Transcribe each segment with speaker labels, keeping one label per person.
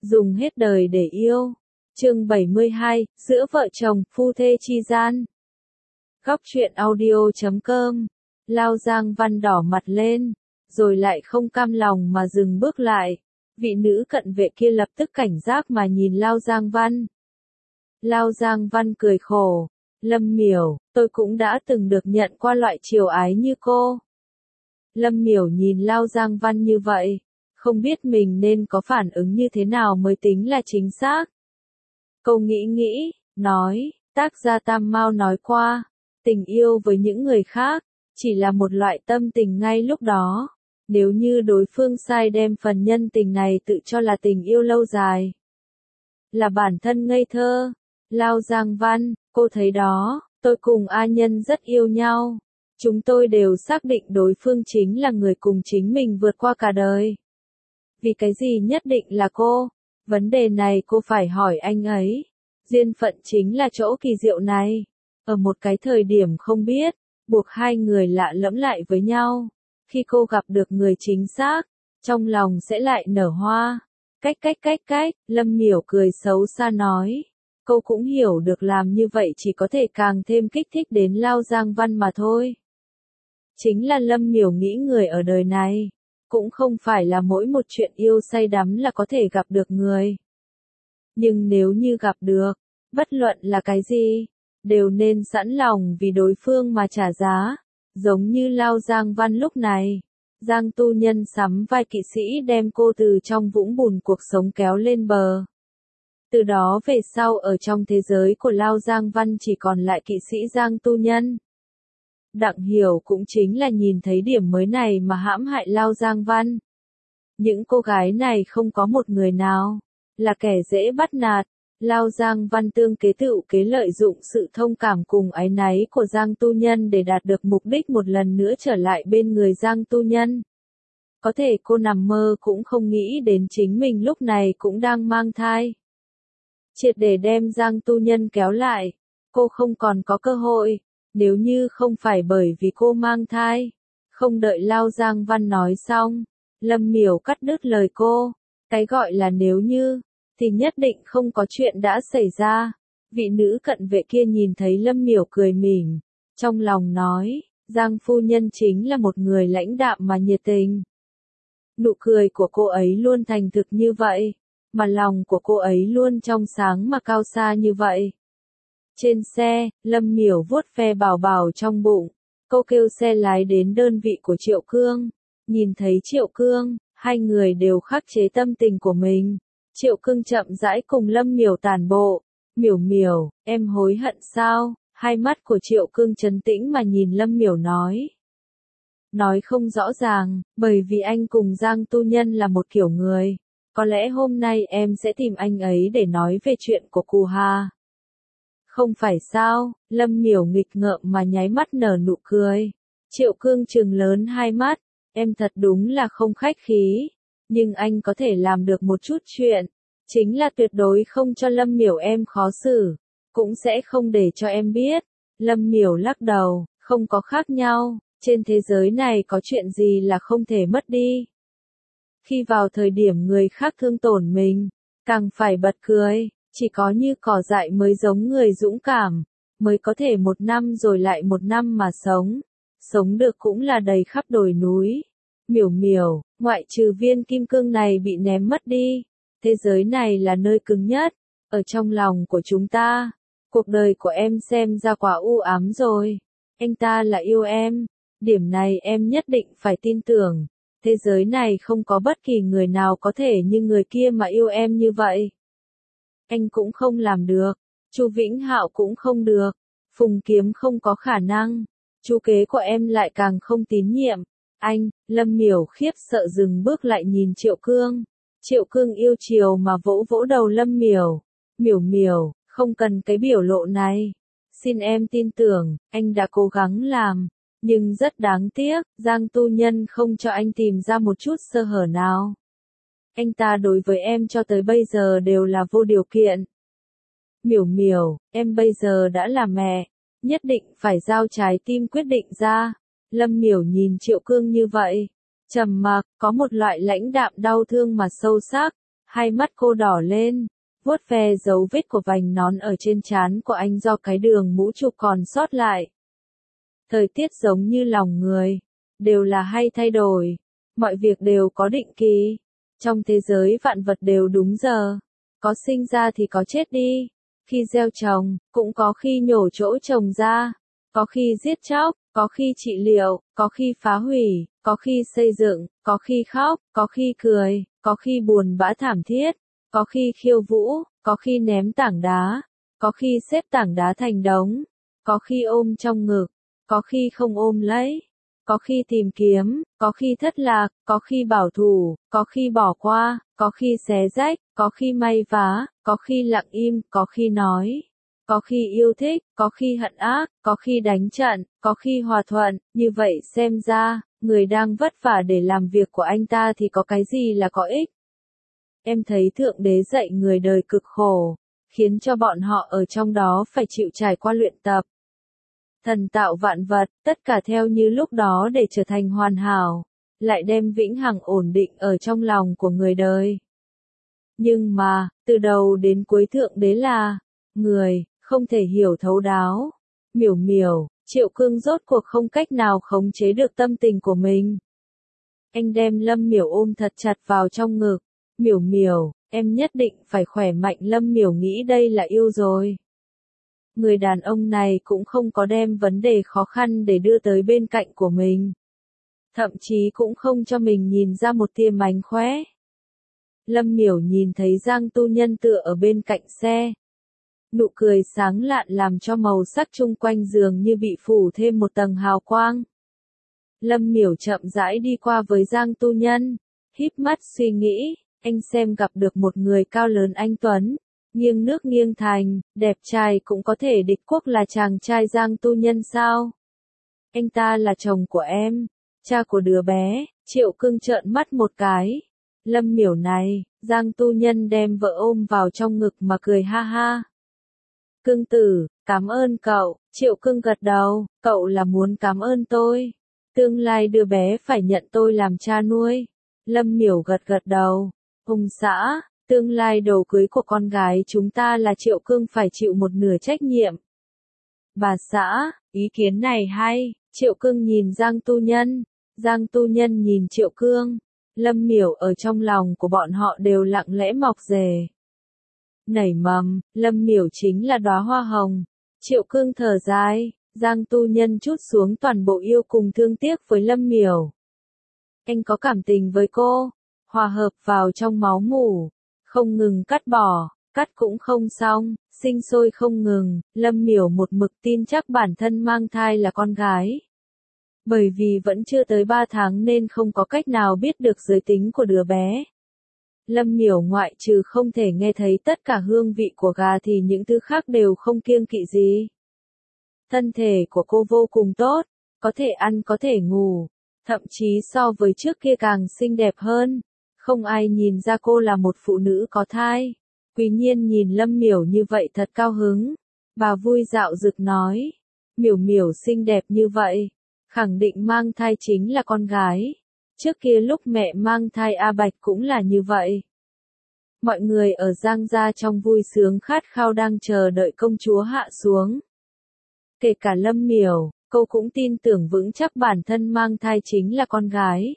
Speaker 1: Dùng hết đời để yêu. Chương 72, giữa vợ chồng, phu thê chi gian. Góc truyện audio.com. Lao Giang Văn đỏ mặt lên, rồi lại không cam lòng mà dừng bước lại. Vị nữ cận vệ kia lập tức cảnh giác mà nhìn Lao Giang Văn. Lao Giang Văn cười khổ. Lâm Miểu, tôi cũng đã từng được nhận qua loại chiều ái như cô. Lâm Miểu nhìn Lao Giang Văn như vậy, không biết mình nên có phản ứng như thế nào mới tính là chính xác. Cô nghĩ, nói, tác gia Tam Mao nói qua, tình yêu với những người khác, chỉ là một loại tâm tình ngay lúc đó. Nếu như đối phương sai đem phần nhân tình này tự cho là tình yêu lâu dài, là bản thân ngây thơ. Lao Giang Văn, cô thấy đó, tôi cùng A Nhân rất yêu nhau. Chúng tôi đều xác định đối phương chính là người cùng chính mình vượt qua cả đời. Vì cái gì nhất định là cô? Vấn đề này cô phải hỏi anh ấy. Duyên phận chính là chỗ kỳ diệu này. Ở một cái thời điểm không biết, buộc hai người lạ lẫm lại với nhau. Khi cô gặp được người chính xác, trong lòng sẽ lại nở hoa. Cách, Lâm Miểu cười xấu xa nói. Cô cũng hiểu được làm như vậy chỉ có thể càng thêm kích thích đến Lao Giang Văn mà thôi. Chính là Lâm Miểu nghĩ người ở đời này, cũng không phải là mỗi một chuyện yêu say đắm là có thể gặp được người. Nhưng nếu như gặp được, bất luận là cái gì, đều nên sẵn lòng vì đối phương mà trả giá. Giống như Lao Giang Văn lúc này, Giang Tu Nhân sắm vai kỵ sĩ đem cô từ trong vũng bùn cuộc sống kéo lên bờ. Từ đó về sau ở trong thế giới của Lao Giang Văn chỉ còn lại kỵ sĩ Giang Tu Nhân. Đặng Hiểu cũng chính là nhìn thấy điểm mới này mà hãm hại Lao Giang Văn. Những cô gái này không có một người nào là kẻ dễ bắt nạt. Lao Giang Văn tương kế tựu kế lợi dụng sự thông cảm cùng áy náy của Giang Tu Nhân để đạt được mục đích một lần nữa trở lại bên người Giang Tu Nhân. Có thể cô nằm mơ cũng không nghĩ đến chính mình lúc này cũng đang mang thai. Triệt để đem Giang Tu Nhân kéo lại, cô không còn có cơ hội. Nếu như không phải bởi vì cô mang thai. Không đợi Lao Giang Văn nói xong, Lâm Miểu cắt đứt lời cô. Cái gọi là nếu như, thì nhất định không có chuyện đã xảy ra. Vị nữ cận vệ kia nhìn thấy Lâm Miểu cười mỉm, trong lòng nói, Giang phu nhân chính là một người lãnh đạm mà nhiệt tình. Nụ cười của cô ấy luôn thành thực như vậy, mà lòng của cô ấy luôn trong sáng mà cao xa như vậy. Trên xe, Lâm Miểu vuốt ve bảo bảo trong bụng. Cô kêu xe lái đến đơn vị của Triệu Cương. Nhìn thấy Triệu Cương, hai người đều khắc chế tâm tình của mình. Triệu Cương chậm rãi cùng Lâm Miểu tản bộ. Miểu, em hối hận sao? Hai mắt của Triệu Cương trấn tĩnh mà nhìn Lâm Miểu nói. Nói không rõ ràng, bởi vì anh cùng Giang Tu Nhân là một kiểu người. Có lẽ hôm nay em sẽ tìm anh ấy để nói về chuyện của Cù Hà. Không phải sao, Lâm Miểu nghịch ngợm mà nháy mắt nở nụ cười. Triệu Cương trừng lớn hai mắt, em thật đúng là không khách khí. Nhưng anh có thể làm được một chút chuyện, chính là tuyệt đối không cho Lâm Miểu em khó xử, cũng sẽ không để cho em biết. Lâm Miểu lắc đầu, không có khác nhau, trên thế giới này có chuyện gì là không thể mất đi. Khi vào thời điểm người khác thương tổn mình, càng phải bật cười. Chỉ có như cỏ dại mới giống người dũng cảm, mới có thể một năm rồi lại một năm mà sống. Sống được cũng là đầy khắp đồi núi. Miểu, ngoại trừ viên kim cương này bị ném mất đi. Thế giới này là nơi cứng nhất, ở trong lòng của chúng ta. Cuộc đời của em xem ra quá u ám rồi. Anh ta là yêu em. Điểm này em nhất định phải tin tưởng. Thế giới này không có bất kỳ người nào có thể như người kia mà yêu em như vậy. Anh cũng không làm được, Chu Vĩnh Hạo cũng không được, Phùng Kiếm không có khả năng, chú kế của em lại càng không tín nhiệm. Anh, Lâm Miểu khiếp sợ dừng bước lại nhìn Triệu Cương. Triệu Cương yêu chiều mà vỗ vỗ đầu Lâm Miểu. Miểu, không cần cái biểu lộ này. Xin em tin tưởng, anh đã cố gắng làm, nhưng rất đáng tiếc, Giang Tu Nhân không cho anh tìm ra một chút sơ hở nào. Anh ta đối với em cho tới bây giờ đều là vô điều kiện. Miểu, em bây giờ đã là mẹ, nhất định phải giao trái tim quyết định ra. Lâm Miểu nhìn Triệu Cương như vậy, trầm mặc, có một loại lãnh đạm đau thương mà sâu sắc. Hai mắt cô đỏ lên, vuốt ve dấu vết của vành nón ở trên trán của anh do cái đường mũ chụp còn sót lại. Thời tiết giống như lòng người, đều là hay thay đổi, mọi việc đều có định kỳ. Trong thế giới vạn vật đều đúng giờ, có sinh ra thì có chết đi, khi gieo trồng, cũng có khi nhổ chỗ trồng ra, có khi giết chóc, có khi trị liệu, có khi phá hủy, có khi xây dựng, có khi khóc, có khi cười, có khi buồn bã thảm thiết, có khi khiêu vũ, có khi ném tảng đá, có khi xếp tảng đá thành đống, có khi ôm trong ngực, có khi không ôm lấy, có khi tìm kiếm, có khi thất lạc, có khi bảo thủ, có khi bỏ qua, có khi xé rách, có khi may vá, có khi lặng im, có khi nói, có khi yêu thích, có khi hận ác, có khi đánh trận, có khi hòa thuận. Như vậy xem ra, người đang vất vả để làm việc của anh ta thì có cái gì là có ích. Em thấy Thượng Đế dạy người đời cực khổ, khiến cho bọn họ ở trong đó phải chịu trải qua luyện tập. Thần tạo vạn vật, tất cả theo như lúc đó để trở thành hoàn hảo, lại đem vĩnh hằng ổn định ở trong lòng của người đời. Nhưng mà, từ đầu đến cuối Thượng Đế là người, không thể hiểu thấu đáo. Miểu miểu, Triệu Cương rốt cuộc không cách nào khống chế được tâm tình của mình. Anh đem Lâm Miểu ôm thật chặt vào trong ngực. Miểu miểu, em nhất định phải khỏe mạnh. Lâm Miểu nghĩ đây là yêu rồi. Người đàn ông này cũng không có đem vấn đề khó khăn để đưa tới bên cạnh của mình. Thậm chí cũng không cho mình nhìn ra một tia mánh khóe. Lâm Miểu nhìn thấy Giang Tu Nhân tựa ở bên cạnh xe. Nụ cười sáng lạn làm cho màu sắc chung quanh giường như bị phủ thêm một tầng hào quang. Lâm Miểu chậm rãi đi qua với Giang Tu Nhân, híp mắt suy nghĩ, anh xem gặp được một người cao lớn anh tuấn, nghiêng nước nghiêng thành, đẹp trai cũng có thể địch quốc là chàng trai Giang Tu Nhân sao? Anh ta là chồng của em, cha của đứa bé. Triệu Cương trợn mắt một cái. Lâm Miểu này, Giang Tu Nhân đem vợ ôm vào trong ngực mà cười ha ha. Cương tử, cảm ơn cậu. Triệu Cương gật đầu, cậu là muốn cảm ơn tôi. Tương lai đứa bé phải nhận tôi làm cha nuôi. Lâm Miểu gật gật đầu. Ông xã, tương lai đồ cưới của con gái chúng ta là Triệu Cương phải chịu một nửa trách nhiệm. Bà xã, ý kiến này hay. Triệu Cương nhìn Giang Tu Nhân. Giang Tu Nhân nhìn Triệu Cương. Lâm Miểu ở trong lòng của bọn họ đều lặng lẽ mọc rể. Nảy mầm, Lâm Miểu chính là đóa hoa hồng. Triệu Cương thở dài, Giang Tu Nhân trút xuống toàn bộ yêu cùng thương tiếc với Lâm Miểu. Anh có cảm tình với cô, hòa hợp vào trong máu mủ, không ngừng cắt bỏ, cắt cũng không xong, sinh sôi không ngừng. Lâm Miểu một mực tin chắc bản thân mang thai là con gái. Bởi vì vẫn chưa tới 3 tháng nên không có cách nào biết được giới tính của đứa bé. Lâm Miểu ngoại trừ không thể nghe thấy tất cả hương vị của gà thì những thứ khác đều không kiêng kỵ gì. Thân thể của cô vô cùng tốt, có thể ăn có thể ngủ, thậm chí so với trước kia càng xinh đẹp hơn. Không ai nhìn ra cô là một phụ nữ có thai. Quý Nhiên nhìn Lâm Miểu như vậy thật cao hứng. Bà vui dạo dực nói, Miểu Miểu xinh đẹp như vậy, khẳng định mang thai chính là con gái. Trước kia lúc mẹ mang thai A Bạch cũng là như vậy. Mọi người ở Giang gia trong vui sướng khát khao đang chờ đợi công chúa hạ xuống. Kể cả Lâm Miểu, cô cũng tin tưởng vững chắc bản thân mang thai chính là con gái.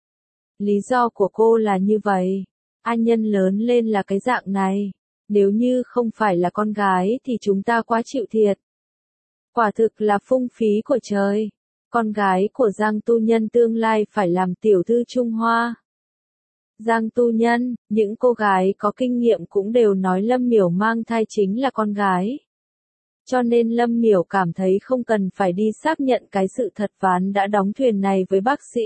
Speaker 1: Lý do của cô là như vậy. A Nhân lớn lên là cái dạng này. Nếu như không phải là con gái thì chúng ta quá chịu thiệt. Quả thực là phung phí của trời. Con gái của Giang Tu Nhân tương lai phải làm tiểu thư Trung Hoa. Giang Tu Nhân, những cô gái có kinh nghiệm cũng đều nói Lâm Miểu mang thai chính là con gái. Cho nên Lâm Miểu cảm thấy không cần phải đi xác nhận cái sự thật ván đã đóng thuyền này với bác sĩ.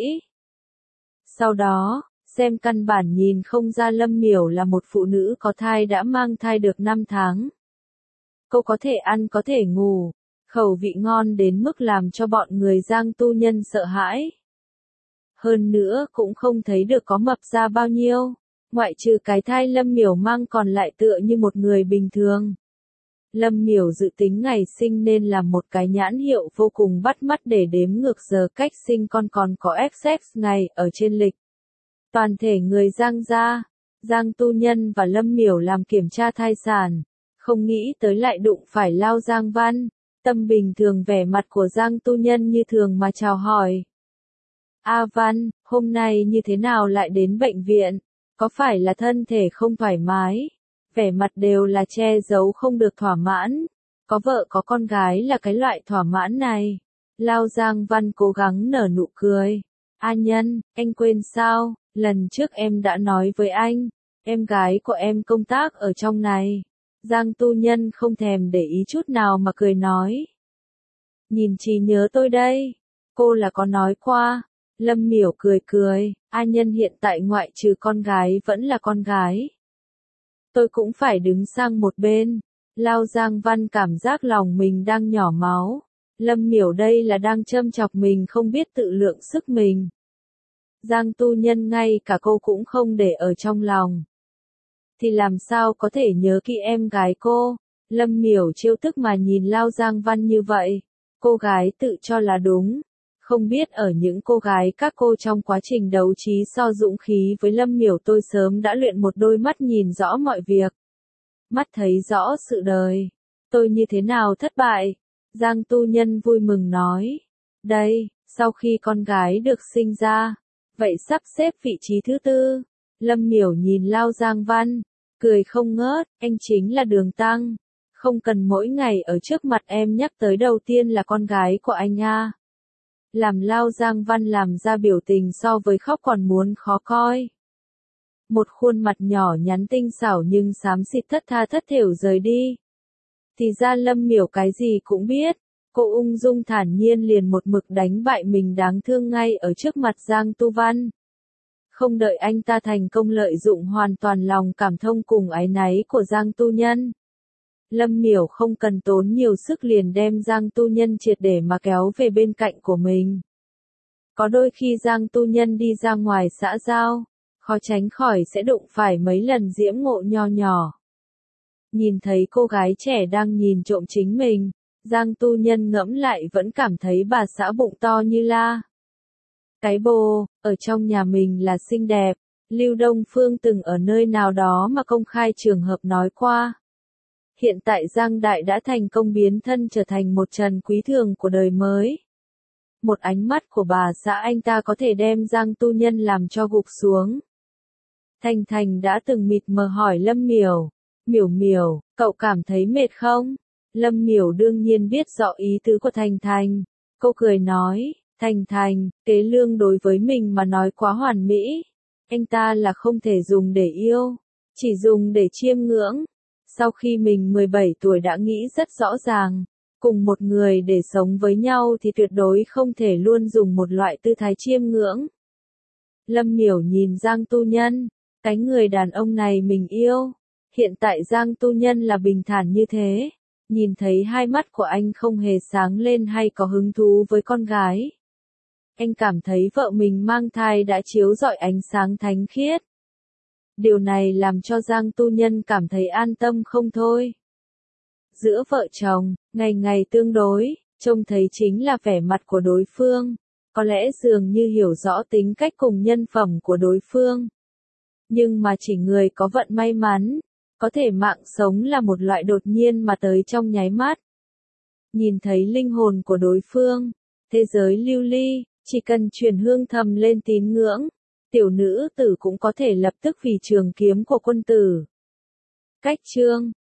Speaker 1: Sau đó, xem căn bản nhìn không ra Lâm Miểu là một phụ nữ có thai đã mang thai được 5 tháng. Cô có thể ăn có thể ngủ, khẩu vị ngon đến mức làm cho bọn người Giang Tu Nhân sợ hãi. Hơn nữa cũng không thấy được có mập ra bao nhiêu, ngoại trừ cái thai Lâm Miểu mang còn lại tựa như một người bình thường. Lâm Miểu dự tính ngày sinh nên làm một cái nhãn hiệu vô cùng bắt mắt để đếm ngược giờ cách sinh con còn có XX ngày ở trên lịch. Toàn thể người Giang gia, Giang Tu Nhân và Lâm Miểu làm kiểm tra thai sản, không nghĩ tới lại đụng phải Lao Giang Văn. Tâm bình thường vẻ mặt của Giang Tu Nhân như thường mà chào hỏi. A Văn, hôm nay như thế nào lại đến bệnh viện? Có phải là thân thể không thoải mái? Vẻ mặt đều là che giấu không được thỏa mãn. Có vợ có con gái là cái loại thỏa mãn này. Lao Giang Văn cố gắng nở nụ cười. A Nhân, anh quên sao? Lần trước em đã nói với anh, em gái của em công tác ở trong này. Giang Tu Nhân không thèm để ý chút nào mà cười nói. Nhìn trí nhớ tôi đây. Cô là có nói qua. Lâm Miểu cười cười. A Nhân hiện tại ngoại trừ con gái vẫn là con gái. Tôi cũng phải đứng sang một bên. Lao Giang Văn cảm giác lòng mình đang nhỏ máu. Lâm Miểu đây là đang châm chọc mình không biết tự lượng sức mình. Giang Tu Nhân ngay cả cô cũng không để ở trong lòng. Thì làm sao có thể nhớ kỹ em gái cô? Lâm Miểu trêu tức mà nhìn Lao Giang Văn như vậy. Cô gái tự cho là đúng. Không biết ở những cô gái các cô trong quá trình đấu trí so dũng khí với Lâm Miểu tôi sớm đã luyện một đôi mắt nhìn rõ mọi việc. Mắt thấy rõ sự đời. Tôi như thế nào thất bại? Giang Tu Nhân vui mừng nói. Đây, sau khi con gái được sinh ra, vậy sắp xếp vị trí thứ tư. Lâm Miểu nhìn Lao Giang Văn, cười không ngớt, anh chính là Đường Tăng. Không cần mỗi ngày ở trước mặt em nhắc tới đầu tiên là con gái của anh a. Làm Lao Giang Văn làm ra biểu tình so với khóc còn muốn khó coi. Một khuôn mặt nhỏ nhắn tinh xảo nhưng xám xịt thất tha thất thểu rời đi. Thì ra Lâm Miểu cái gì cũng biết. Cô ung dung thản nhiên liền một mực đánh bại mình đáng thương ngay ở trước mặt Giang Tu Văn. Không đợi anh ta thành công lợi dụng hoàn toàn lòng cảm thông cùng áy náy của Giang Tu Nhân. Lâm Miểu không cần tốn nhiều sức liền đem Giang Tu Nhân triệt để mà kéo về bên cạnh của mình. Có đôi khi Giang Tu Nhân đi ra ngoài xã giao, khó tránh khỏi sẽ đụng phải mấy lần diễm ngộ nho nhỏ. Nhìn thấy cô gái trẻ đang nhìn trộm chính mình, Giang Tu Nhân ngẫm lại vẫn cảm thấy bà xã bụng to như la. Cái bồ, ở trong nhà mình là xinh đẹp, Lưu Đông Phương từng ở nơi nào đó mà công khai trường hợp nói qua. Hiện tại Giang Đại đã thành công biến thân trở thành một Trần Quý Thường của đời mới. Một ánh mắt của bà xã anh ta có thể đem Giang Tu Nhân làm cho gục xuống. Thành Thành đã từng mịt mờ hỏi Lâm Miểu. Miểu Miểu, cậu cảm thấy mệt không? Lâm Miểu đương nhiên biết rõ ý tứ của Thành Thành. Cô cười nói, Thành Thành, Tế Lương đối với mình mà nói quá hoàn mỹ. Anh ta là không thể dùng để yêu, chỉ dùng để chiêm ngưỡng. Sau khi mình 17 tuổi đã nghĩ rất rõ ràng, cùng một người để sống với nhau thì tuyệt đối không thể luôn dùng một loại tư thái chiêm ngưỡng. Lâm Miểu nhìn Giang Tu Nhân, cái người đàn ông này mình yêu. Hiện tại Giang Tu Nhân là bình thản như thế, nhìn thấy hai mắt của anh không hề sáng lên hay có hứng thú với con gái. Anh cảm thấy vợ mình mang thai đã chiếu rọi ánh sáng thánh khiết. Điều này làm cho Giang Tu Nhân cảm thấy an tâm không thôi. Giữa vợ chồng, ngày ngày tương đối, trông thấy chính là vẻ mặt của đối phương. Có lẽ dường như hiểu rõ tính cách cùng nhân phẩm của đối phương. Nhưng mà chỉ người có vận may mắn, có thể mạng sống là một loại đột nhiên mà tới trong nháy mắt. Nhìn thấy linh hồn của đối phương, thế giới lưu ly, chỉ cần truyền hương thầm lên tín ngưỡng, tiểu nữ tử cũng có thể lập tức vì trường kiếm của quân tử. Cách chương